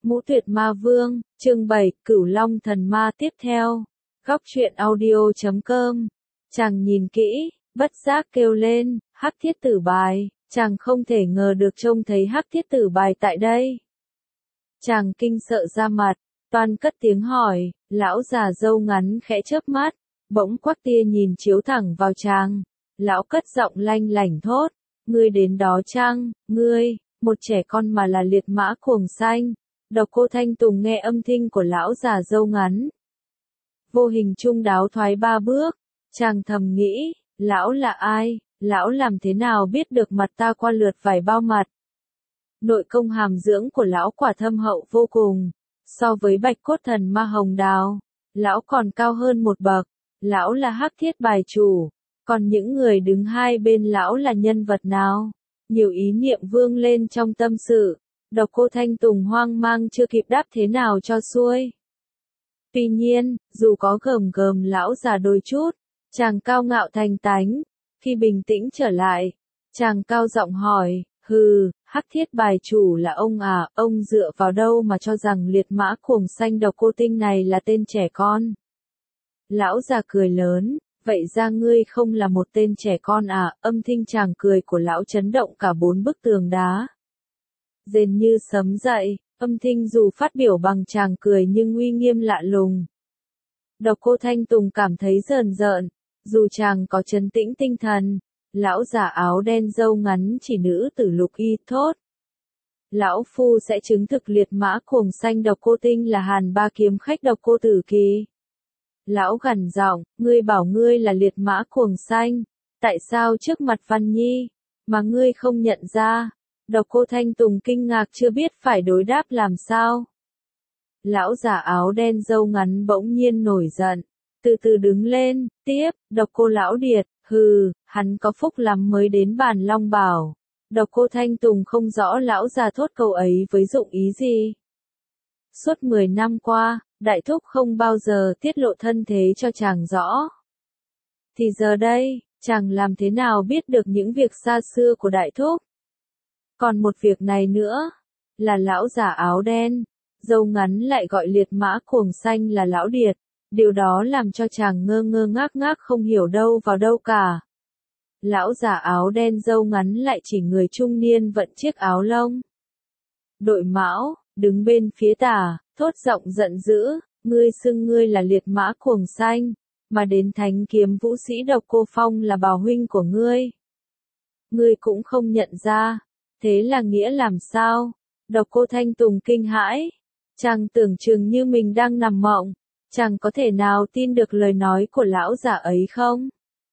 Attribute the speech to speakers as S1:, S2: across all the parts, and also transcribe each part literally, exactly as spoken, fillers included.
S1: Ngũ Tuyệt Ma Vương, chương bảy, Cửu Long Thần Ma tiếp theo. Góc truyện audio chấm com. Chàng nhìn kỹ, bất giác kêu lên, Hắc Thiết Tử Bài, chàng không thể ngờ được trông thấy Hắc Thiết Tử Bài tại đây. Chàng kinh sợ ra mặt, toan cất tiếng hỏi, lão già râu ngắn khẽ chớp mắt, bỗng quắc tia nhìn chiếu thẳng vào chàng. Lão cất giọng lanh lảnh thốt, ngươi đến đó chăng, ngươi, một trẻ con mà là liệt mã cuồng xanh. Độc Cô Thanh Tùng nghe âm thanh của lão già râu ngắn. Vô hình trung đáo thoái ba bước, chàng thầm nghĩ, lão là ai, lão làm thế nào biết được mặt ta qua lượt vài bao mặt. Nội công hàm dưỡng của lão quả thâm hậu vô cùng, so với Bạch Cốt Thần Ma Hồng Đào, lão còn cao hơn một bậc, lão là Hắc Thiết Bài chủ, còn những người đứng hai bên lão là nhân vật nào? Nhiều ý niệm vương lên trong tâm sự. Độc Cô Thanh Tùng hoang mang chưa kịp đáp thế nào cho xuôi. Tuy nhiên, dù có gờm gờm lão già đôi chút, chàng cao ngạo thành tánh, khi bình tĩnh trở lại, chàng cao giọng hỏi, hừ, Hắc Thiết Bài chủ là ông à, ông dựa vào đâu mà cho rằng liệt mã cuồng xanh Độc Cô Tinh này là tên trẻ con? Lão già cười lớn, vậy ra ngươi không là một tên trẻ con à? Âm thanh chàng cười của lão chấn động cả bốn bức tường đá. Rền như sấm dậy, âm thanh dù phát biểu bằng chàng cười nhưng uy nghiêm lạ lùng. Độc Cô Thanh Tùng cảm thấy rờn rợn, dù chàng có trấn tĩnh tinh thần, lão già áo đen râu ngắn chỉ nữ tử Lục Y thốt. Lão phu sẽ chứng thực liệt mã cuồng xanh Độc Cô Tinh là Hàn Ba Kiếm Khách Độc Cô Tử Kỳ. Lão gằn giọng, ngươi bảo ngươi là liệt mã cuồng xanh, tại sao trước mặt Văn Nhi, mà ngươi không nhận ra? Độc Cô Thanh Tùng kinh ngạc chưa biết phải đối đáp làm sao. Lão già áo đen râu ngắn bỗng nhiên nổi giận, từ từ đứng lên, tiếp, Độc Cô lão điệt, hừ, hắn có phúc lắm mới đến Bàn Long Bảo. Độc Cô Thanh Tùng không rõ lão già thốt câu ấy với dụng ý gì. Suốt mười năm qua, Đại Thúc không bao giờ tiết lộ thân thế cho chàng rõ. Thì giờ đây, chàng làm thế nào biết được những việc xa xưa của Đại Thúc? Còn một việc này nữa, là lão già áo đen, râu ngắn lại gọi liệt mã cuồng xanh là lão điệt, điều đó làm cho chàng ngơ ngơ ngác ngác không hiểu đâu vào đâu cả. Lão già áo đen râu ngắn lại chỉ người trung niên vận chiếc áo lông. Đội mão, đứng bên phía tả, thốt giọng giận dữ, ngươi xưng ngươi là liệt mã cuồng xanh, mà đến thánh kiếm vũ sĩ Độc Cô Phong là bào huynh của ngươi. Ngươi cũng không nhận ra. Thế là nghĩa làm sao? Độc Cô Thanh Tùng kinh hãi. Chàng tưởng chừng như mình đang nằm mộng. Chàng có thể nào tin được lời nói của lão già ấy không?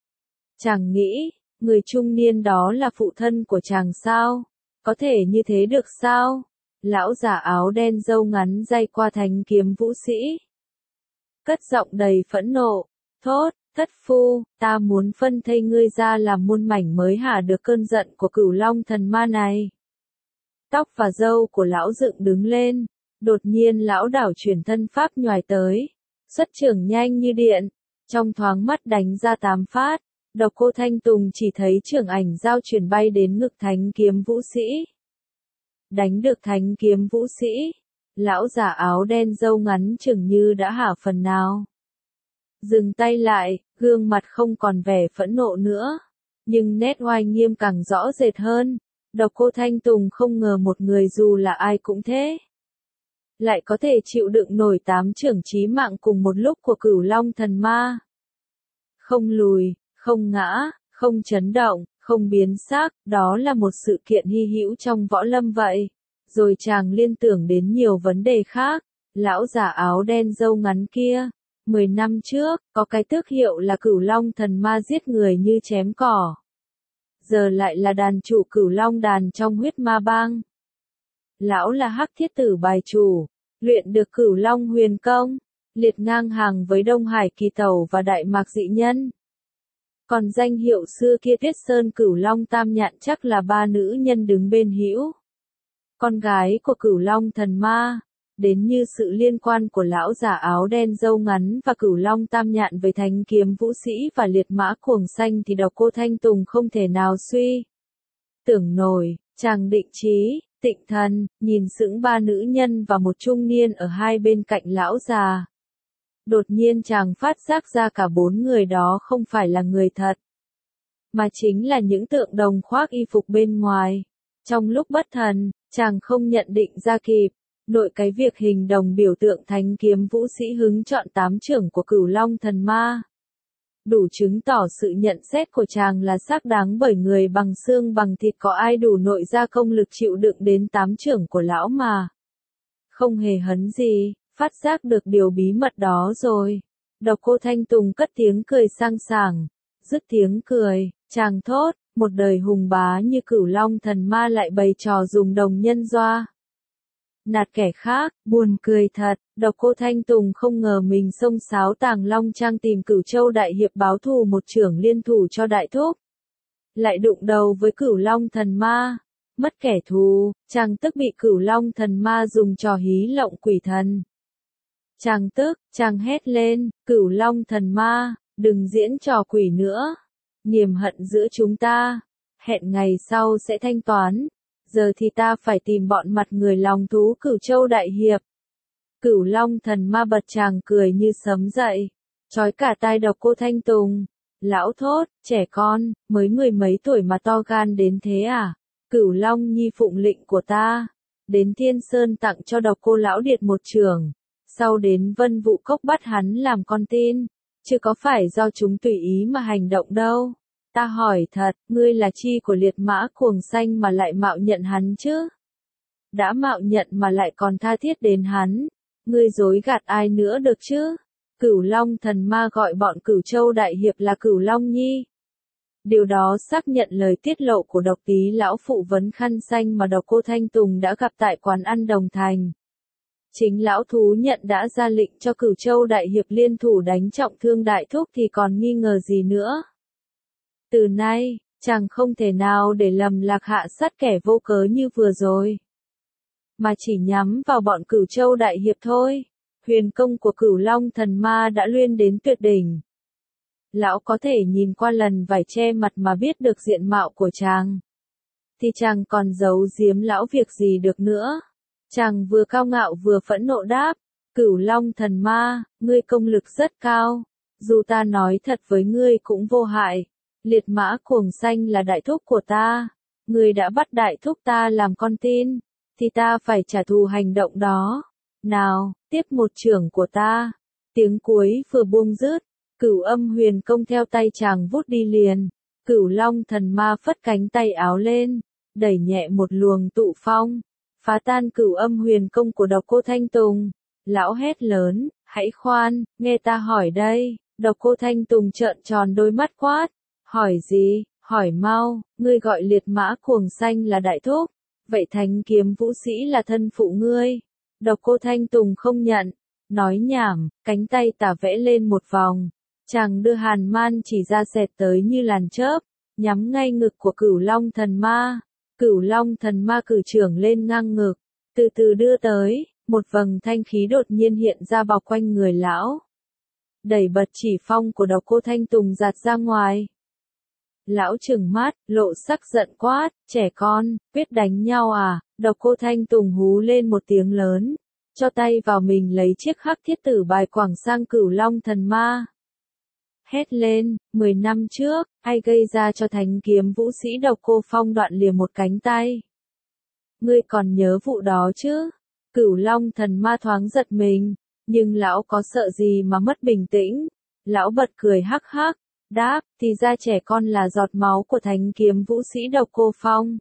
S1: Chàng nghĩ, người trung niên đó là phụ thân của chàng sao? Có thể như thế được sao? Lão già áo đen râu ngắn day qua thánh kiếm vũ sĩ. Cất giọng đầy phẫn nộ, thốt, thất phu, ta muốn phân thây ngươi ra làm muôn mảnh mới hả được cơn giận của Cửu Long Thần Ma này. Tóc và râu của lão dựng đứng lên, đột nhiên lão đảo chuyển thân pháp nhoài tới, xuất trưởng nhanh như điện, trong thoáng mắt đánh ra tám phát, Độc Cô Thanh Tùng chỉ thấy trưởng ảnh giao chuyển bay đến ngực thánh kiếm vũ sĩ. Đánh được thánh kiếm vũ sĩ, lão già áo đen râu ngắn chừng như đã hả phần nào. Dừng tay lại, gương mặt không còn vẻ phẫn nộ nữa, nhưng nét oai nghiêm càng rõ rệt hơn. Độc Cô Thanh Tùng không ngờ một người dù là ai cũng thế, lại có thể chịu đựng nổi tám chưởng chí mạng cùng một lúc của Cửu Long Thần Ma. Không lùi, không ngã, không chấn động, không biến sắc, đó là một sự kiện hy hữu trong võ lâm vậy. Rồi chàng liên tưởng đến nhiều vấn đề khác, lão già áo đen râu ngắn kia. Mười năm trước, có cái tước hiệu là Cửu Long Thần Ma giết người như chém cỏ. Giờ lại là đàn chủ Cửu Long đàn trong huyết ma bang. Lão là Hắc Thiết Tử Bài chủ, luyện được Cửu Long huyền công, liệt ngang hàng với Đông Hải Kỳ Tẩu và Đại Mạc Dị Nhân. Còn danh hiệu xưa kia Tuyết Sơn Cửu Long Tam Nhạn chắc là ba nữ nhân đứng bên hữu. Con gái của Cửu Long Thần Ma. Đến như sự liên quan của lão già áo đen râu ngắn và Cửu Long Tam Nhạn với thánh kiếm vũ sĩ và liệt mã cuồng xanh thì Độc Cô Thanh Tùng không thể nào suy tưởng nổi. Chàng định trí, Tịnh Thần, nhìn sững ba nữ nhân và một trung niên ở hai bên cạnh lão già. Đột nhiên chàng phát giác ra cả bốn người đó không phải là người thật, mà chính là những tượng đồng khoác y phục bên ngoài. Trong lúc bất thần, chàng không nhận định ra kịp, nội cái việc hình đồng biểu tượng thánh kiếm vũ sĩ hứng chọn tám trưởng của Cửu Long Thần Ma. Đủ chứng tỏ sự nhận xét của chàng là xác đáng, bởi người bằng xương bằng thịt có ai đủ nội gia công lực chịu đựng đến tám trưởng của lão mà. Không hề hấn gì, phát giác được điều bí mật đó rồi. Độc Cô Thanh Tùng cất tiếng cười sang sảng, dứt tiếng cười, chàng thốt, một đời hùng bá như Cửu Long Thần Ma lại bày trò dùng đồng nhân doa nạt kẻ khác, buồn cười thật. Độc Cô Thanh Tùng không ngờ mình xông xáo Tàng Long Trang tìm Cửu Châu Đại Hiệp báo thù một trưởng liên thủ cho đại thúc, lại đụng đầu với Cửu Long Thần Ma, mất kẻ thù, chàng tức bị Cửu Long Thần Ma dùng trò hí lộng quỷ thần. Chàng tức, chàng hét lên, Cửu Long Thần Ma, đừng diễn trò quỷ nữa, nghiềm hận giữa chúng ta, hẹn ngày sau sẽ thanh toán. Giờ thì ta phải tìm bọn mặt người lòng thú Cửu Châu Đại Hiệp. Cửu Long Thần Ma bật chàng cười như sấm dậy, chói cả tai Độc Cô Thanh Tùng. Lão thốt, trẻ con, mới mười mấy tuổi mà to gan đến thế à? Cửu Long Nhi phụng lệnh của ta, đến Thiên Sơn tặng cho Độc Cô Lão Điệt một trường, sau đến Vân Vũ Cốc bắt hắn làm con tin, chứ có phải do chúng tùy ý mà hành động đâu. Ta hỏi thật, ngươi là chi của liệt mã cuồng xanh mà lại mạo nhận hắn chứ? Đã mạo nhận mà lại còn tha thiết đến hắn, ngươi dối gạt ai nữa được chứ? Cửu Long Thần Ma gọi bọn Cửu Châu Đại Hiệp là Cửu Long Nhi. Điều đó xác nhận lời tiết lộ của Độc Tý lão phụ vấn khăn xanh mà Độc Cô Thanh Tùng đã gặp tại quán ăn Đồng Thành. Chính lão thú nhận đã ra lệnh cho Cửu Châu Đại Hiệp liên thủ đánh trọng thương đại thúc thì còn nghi ngờ gì nữa. Từ nay, chàng không thể nào để lầm lạc hạ sát kẻ vô cớ như vừa rồi, mà chỉ nhắm vào bọn Cửu Châu Đại Hiệp thôi. Huyền công của Cửu Long Thần Ma đã luyện đến tuyệt đỉnh. Lão có thể nhìn qua lần vải che mặt mà biết được diện mạo của chàng, thì chàng còn giấu giếm lão việc gì được nữa. Chàng vừa cao ngạo vừa phẫn nộ đáp, Cửu Long Thần Ma, ngươi công lực rất cao, dù ta nói thật với ngươi cũng vô hại. Liệt mã cuồng xanh là đại thúc của ta, ngươi đã bắt đại thúc ta làm con tin, thì ta phải trả thù hành động đó. Nào, tiếp một trưởng của ta. Tiếng cuối vừa buông dứt, Cửu Âm Huyền công theo tay chàng vút đi liền. Cửu Long Thần Ma phất cánh tay áo lên, đẩy nhẹ một luồng tụ phong, phá tan Cửu Âm Huyền công của Độc Cô Thanh Tùng. Lão hét lớn, hãy khoan, nghe ta hỏi đây. Độc Cô Thanh Tùng trợn tròn đôi mắt quát, hỏi gì, hỏi mau, ngươi gọi liệt mã cuồng xanh là đại thúc, vậy thánh kiếm vũ sĩ là thân phụ ngươi. Độc Cô Thanh Tùng không nhận, nói nhảm, cánh tay tả vẽ lên một vòng, chàng đưa hàn man chỉ ra xẹt tới như làn chớp, nhắm ngay ngực của Cửu Long Thần Ma. Cửu Long Thần Ma cử trưởng lên ngang ngực, từ từ đưa tới, một vầng thanh khí đột nhiên hiện ra bao quanh người lão, đẩy bật chỉ phong của Độc Cô Thanh Tùng giạt ra ngoài. Lão trừng mắt, lộ sắc giận quát, trẻ con, biết đánh nhau à? Độc Cô Thanh Tùng hú lên một tiếng lớn, cho tay vào mình lấy chiếc hắc thiết tử bài quẳng sang Cửu Long Thần Ma. Hét lên, mười năm trước, ai gây ra cho thánh kiếm vũ sĩ Độc Cô Phong đoạn lìa một cánh tay? Ngươi còn nhớ vụ đó chứ? Cửu Long Thần Ma thoáng giật mình, nhưng lão có sợ gì mà mất bình tĩnh? Lão bật cười hắc hắc, đáp, thì ra trẻ con là giọt máu của thánh kiếm vũ sĩ Độc Cô Phong.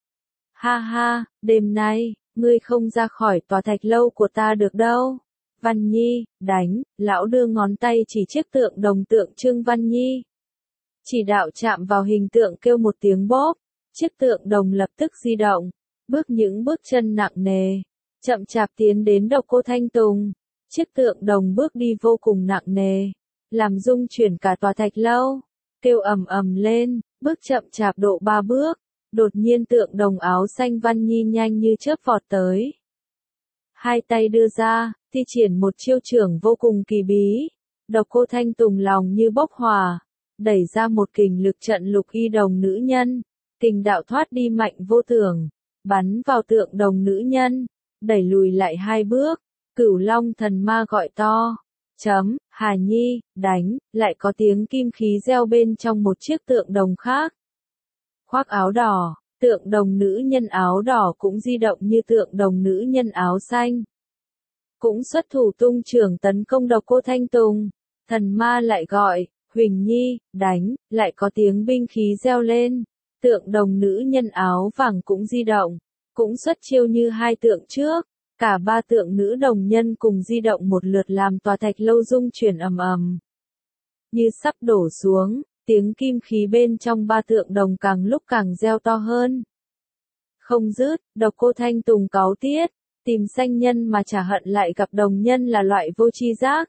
S1: Ha ha, đêm nay, ngươi không ra khỏi tòa thạch lâu của ta được đâu. Văn Nhi, đánh, lão đưa ngón tay chỉ chiếc tượng đồng tượng trưng Văn Nhi. Chỉ đạo chạm vào hình tượng kêu một tiếng bóp, chiếc tượng đồng lập tức di động, bước những bước chân nặng nề, chậm chạp tiến đến Độc Cô Thanh Tùng. Chiếc tượng đồng bước đi vô cùng nặng nề, làm rung chuyển cả tòa thạch lâu, kêu ầm ầm lên, bước chậm chạp độ ba bước, đột nhiên tượng đồng áo xanh Văn Nhi nhanh như chớp vọt tới. Hai tay đưa ra, thi triển một chiêu trưởng vô cùng kỳ bí, Độc Cô Thanh Tùng lòng như bốc hỏa, đẩy ra một kình lực trận lục y đồng nữ nhân, kình đạo thoát đi mạnh vô tưởng, bắn vào tượng đồng nữ nhân, đẩy lùi lại hai bước. Cửu Long thần ma gọi to. Chấm, Hà Nhi, đánh, lại có tiếng kim khí reo bên trong một chiếc tượng đồng khác. Khoác áo đỏ, tượng đồng nữ nhân áo đỏ cũng di động như tượng đồng nữ nhân áo xanh. Cũng xuất thủ tung trưởng tấn công Độc Cô Thanh Tùng. Thần ma lại gọi, Huỳnh Nhi, đánh, lại có tiếng binh khí reo lên. Tượng đồng nữ nhân áo vàng cũng di động, cũng xuất chiêu như hai tượng trước. Cả ba tượng nữ đồng nhân cùng di động một lượt làm tòa thạch lâu rung chuyển ầm ầm. Như sắp đổ xuống, tiếng kim khí bên trong ba tượng đồng càng lúc càng reo to hơn. Không dứt, Độc Cô Thanh Tùng cáu tiết, tìm sanh nhân mà trả hận lại gặp đồng nhân là loại vô tri giác.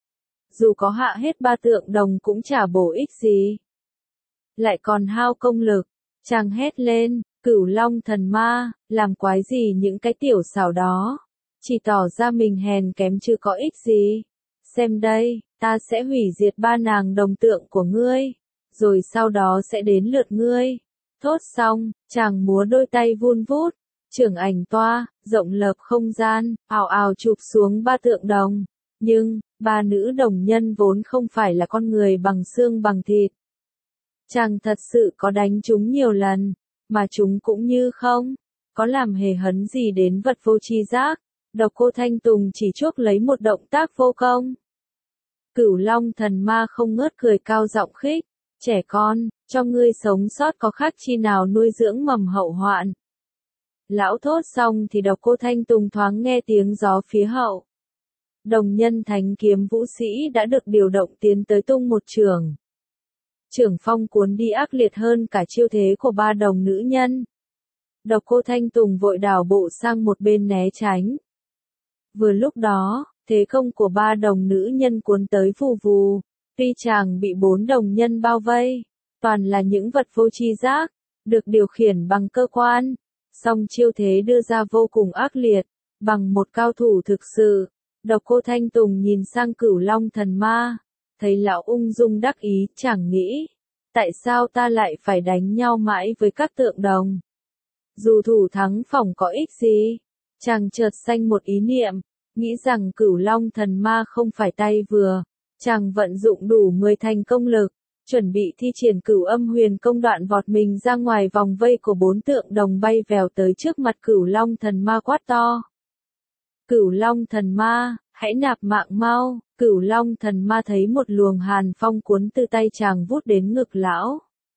S1: Dù có hạ hết ba tượng đồng cũng chả bổ ích gì. Lại còn hao công lực, chàng hét lên. Cửu Long thần ma, làm quái gì những cái tiểu xảo đó, chỉ tỏ ra mình hèn kém chứ có ích gì. Xem đây, ta sẽ hủy diệt ba nàng đồng tượng của ngươi, rồi sau đó sẽ đến lượt ngươi. Thốt xong, chàng múa đôi tay vun vút, trưởng ảnh toa, rộng lợp không gian, ào ào chụp xuống ba tượng đồng. Nhưng, ba nữ đồng nhân vốn không phải là con người bằng xương bằng thịt. Chàng thật sự có đánh chúng nhiều lần. Mà chúng cũng như không, có làm hề hấn gì đến vật vô tri giác. Độc Cô Thanh Tùng chỉ chuốc lấy một động tác vô công. Cửu Long thần ma không ngớt cười cao giọng khích, trẻ con, cho ngươi sống sót có khác chi nào nuôi dưỡng mầm hậu hoạn. Lão thốt xong thì Độc Cô Thanh Tùng thoáng nghe tiếng gió phía hậu. Đồng nhân thánh kiếm vũ sĩ đã được điều động tiến tới tung một trường. Trưởng phong cuốn đi ác liệt hơn cả chiêu thế của ba đồng nữ nhân. Độc Cô Thanh Tùng vội đảo bộ sang một bên né tránh. Vừa lúc đó, thế công của ba đồng nữ nhân cuốn tới vù vù. Tuy chàng bị bốn đồng nhân bao vây, toàn là những vật vô tri giác, được điều khiển bằng cơ quan. Song chiêu thế đưa ra vô cùng ác liệt, bằng một cao thủ thực sự. Độc Cô Thanh Tùng nhìn sang Cửu Long thần ma. Thấy lão ung dung đắc ý, chẳng nghĩ, tại sao ta lại phải đánh nhau mãi với các tượng đồng? Dù thủ thắng phỏng có ích gì? Chàng chợt sanh một ý niệm, nghĩ rằng Cửu Long thần ma không phải tay vừa. Chàng vận dụng đủ mười thành công lực, chuẩn bị thi triển Cửu Âm Huyền Công đoạn vọt mình ra ngoài vòng vây của bốn tượng đồng bay vèo tới trước mặt Cửu Long thần ma quát to. Cửu Long thần ma, hãy nạp mạng mau. Cửu Long thần ma thấy một luồng hàn phong cuốn từ tay chàng vút đến ngực lão.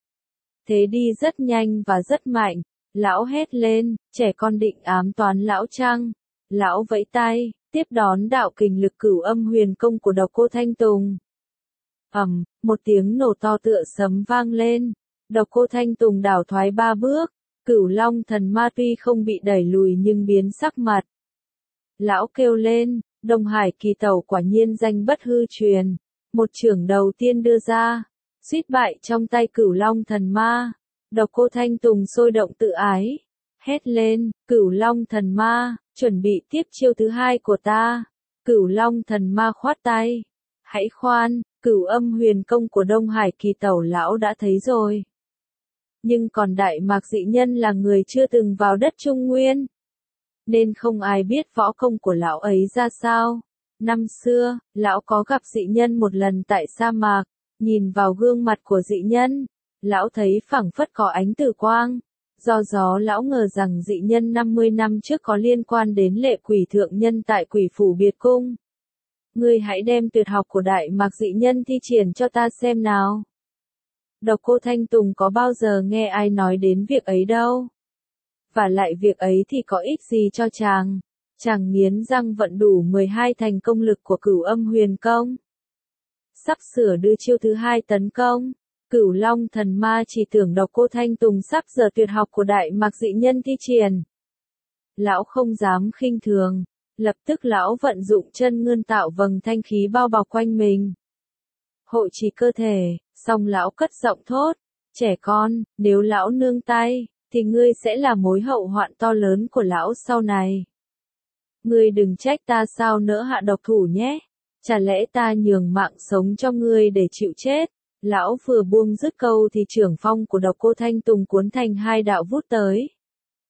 S1: Thế đi rất nhanh và rất mạnh, lão hét lên, trẻ con định ám toán lão chăng? Lão vẫy tay, tiếp đón đạo kình lực Cửu Âm Huyền Công của Độc Cô Thanh Tùng. Ầm, một tiếng nổ to tựa sấm vang lên, Độc Cô Thanh Tùng đảo thoái ba bước, Cửu Long thần ma tuy không bị đẩy lùi nhưng biến sắc mặt. Lão kêu lên, Đông Hải Kỳ Tẩu quả nhiên danh bất hư truyền. Một chưởng đầu tiên đưa ra, suýt bại trong tay Cửu Long thần ma. Độc Cô Thanh Tùng sôi động tự ái, hét lên, Cửu Long thần ma, chuẩn bị tiếp chiêu thứ hai của ta. Cửu Long thần ma khoát tay, hãy khoan, Cửu Âm Huyền Công của Đông Hải Kỳ Tẩu lão đã thấy rồi. Nhưng còn Đại Mạc Dị Nhân là người chưa từng vào đất Trung Nguyên, nên không ai biết võ công của lão ấy ra sao. Năm xưa, lão có gặp dị nhân một lần tại sa mạc, nhìn vào gương mặt của dị nhân, lão thấy phảng phất có ánh tử quang. Do gió lão ngờ rằng dị nhân năm mươi năm trước có liên quan đến lệ quỷ thượng nhân tại quỷ phủ biệt cung. Ngươi hãy đem tuyệt học của Đại Mạc Dị Nhân thi triển cho ta xem nào. Độc Cô Thanh Tùng có bao giờ nghe ai nói đến việc ấy đâu. Và lại việc ấy thì có ích gì cho chàng. Chàng nghiến răng vận đủ mười hai thành công lực của Cửu Âm Huyền Công. Sắp sửa đưa chiêu thứ hai tấn công. Cửu Long thần ma chỉ tưởng Độc Cô Thanh Tùng sắp giờ tuyệt học của Đại Mạc Dị Nhân thi triển. Lão không dám khinh thường. Lập tức lão vận dụng chân ngươn tạo vầng thanh khí bao bọc quanh mình. Hộ trì cơ thể, xong lão cất giọng thốt. Trẻ con, nếu lão nương tay, thì ngươi sẽ là mối hậu hoạn to lớn của lão sau này. Ngươi đừng trách ta sao nỡ hạ độc thủ nhé. Chả lẽ ta nhường mạng sống cho ngươi để chịu chết. Lão vừa buông dứt câu thì trưởng phong của Độc Cô Thanh Tùng cuốn thành hai đạo vút tới.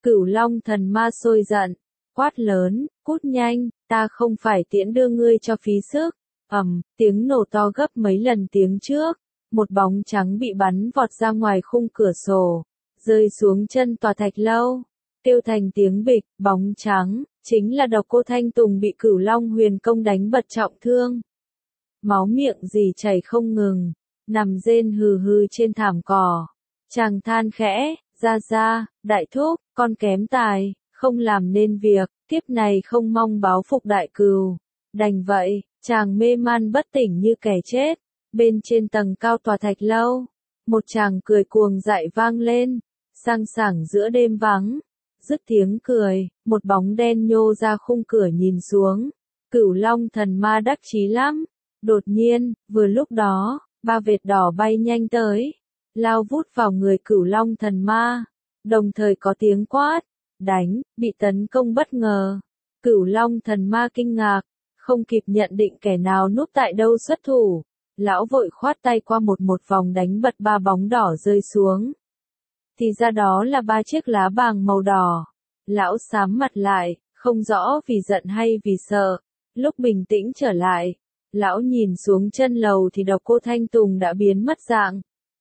S1: Cửu Long thần ma sôi giận, quát lớn, cút nhanh, ta không phải tiễn đưa ngươi cho phí sức. Ầm, tiếng nổ to gấp mấy lần tiếng trước, một bóng trắng bị bắn vọt ra ngoài khung cửa sổ, rơi xuống chân tòa thạch lâu, kêu thành tiếng bịch. Bóng trắng chính là Độc Cô Thanh Tùng bị Cửu Long huyền công đánh bật trọng thương, máu miệng rỉ chảy không ngừng, nằm rên hừ hừ trên thảm cỏ. Chàng than khẽ, ra ra, đại thúc, con kém tài, không làm nên việc, kiếp này không mong báo phục đại cừu. Đành vậy, chàng mê man bất tỉnh như kẻ chết. Bên trên tầng cao tòa thạch lâu, một chàng cười cuồng dại vang lên, sang sảng giữa đêm vắng. Dứt tiếng cười, một bóng đen nhô ra khung cửa nhìn xuống. Cửu Long thần ma đắc chí lắm. Đột nhiên, vừa lúc đó, ba vệt đỏ bay nhanh tới, lao vút vào người Cửu Long thần ma, đồng thời có tiếng quát, đánh, bị tấn công bất ngờ. Cửu Long thần ma kinh ngạc, không kịp nhận định kẻ nào núp tại đâu xuất thủ, lão vội khoát tay qua một một vòng đánh bật ba bóng đỏ rơi xuống. Thì ra đó là ba chiếc lá bàng màu đỏ. Lão sám mặt lại, không rõ vì giận hay vì sợ. Lúc bình tĩnh trở lại, lão nhìn xuống chân lầu thì Độc Cô Thanh Tùng đã biến mất dạng.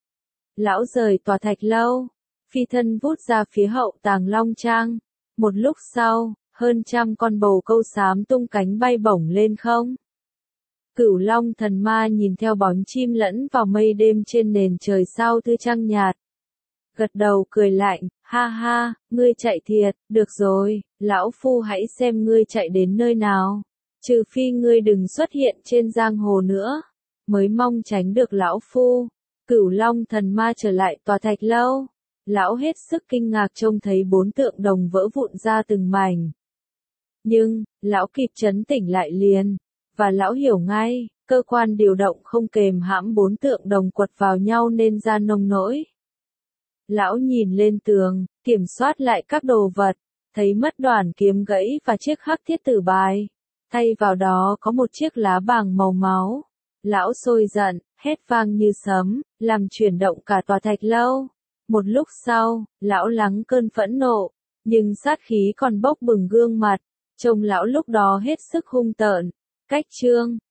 S1: Lão rời tòa thạch lâu, phi thân vút ra phía hậu tàng Long Trang. Một lúc sau, hơn trăm con bồ câu xám tung cánh bay bổng lên không. Cửu Long thần ma nhìn theo bóng chim lẫn vào mây đêm trên nền trời sao thư trăng nhạt. Gật đầu cười lạnh, ha ha, ngươi chạy thiệt, được rồi, lão phu hãy xem ngươi chạy đến nơi nào. Trừ phi ngươi đừng xuất hiện trên giang hồ nữa, mới mong tránh được lão phu. Cửu Long thần ma trở lại tòa thạch lâu. Lão hết sức kinh ngạc trông thấy bốn tượng đồng vỡ vụn ra từng mảnh. Nhưng, lão kịp trấn tỉnh lại liền, và lão hiểu ngay, cơ quan điều động không kềm hãm bốn tượng đồng quật vào nhau nên ra nông nỗi. Lão nhìn lên tường, kiểm soát lại các đồ vật, thấy mất đoàn kiếm gãy và chiếc hắc thiết tử bài. Thay vào đó có một chiếc lá bàng màu máu. Lão sôi giận, hét vang như sấm, làm chuyển động cả tòa thạch lâu. Một lúc sau, lão lắng cơn phẫn nộ, nhưng sát khí còn bốc bừng gương mặt, trông lão lúc đó hết sức hung tợn. Cách chương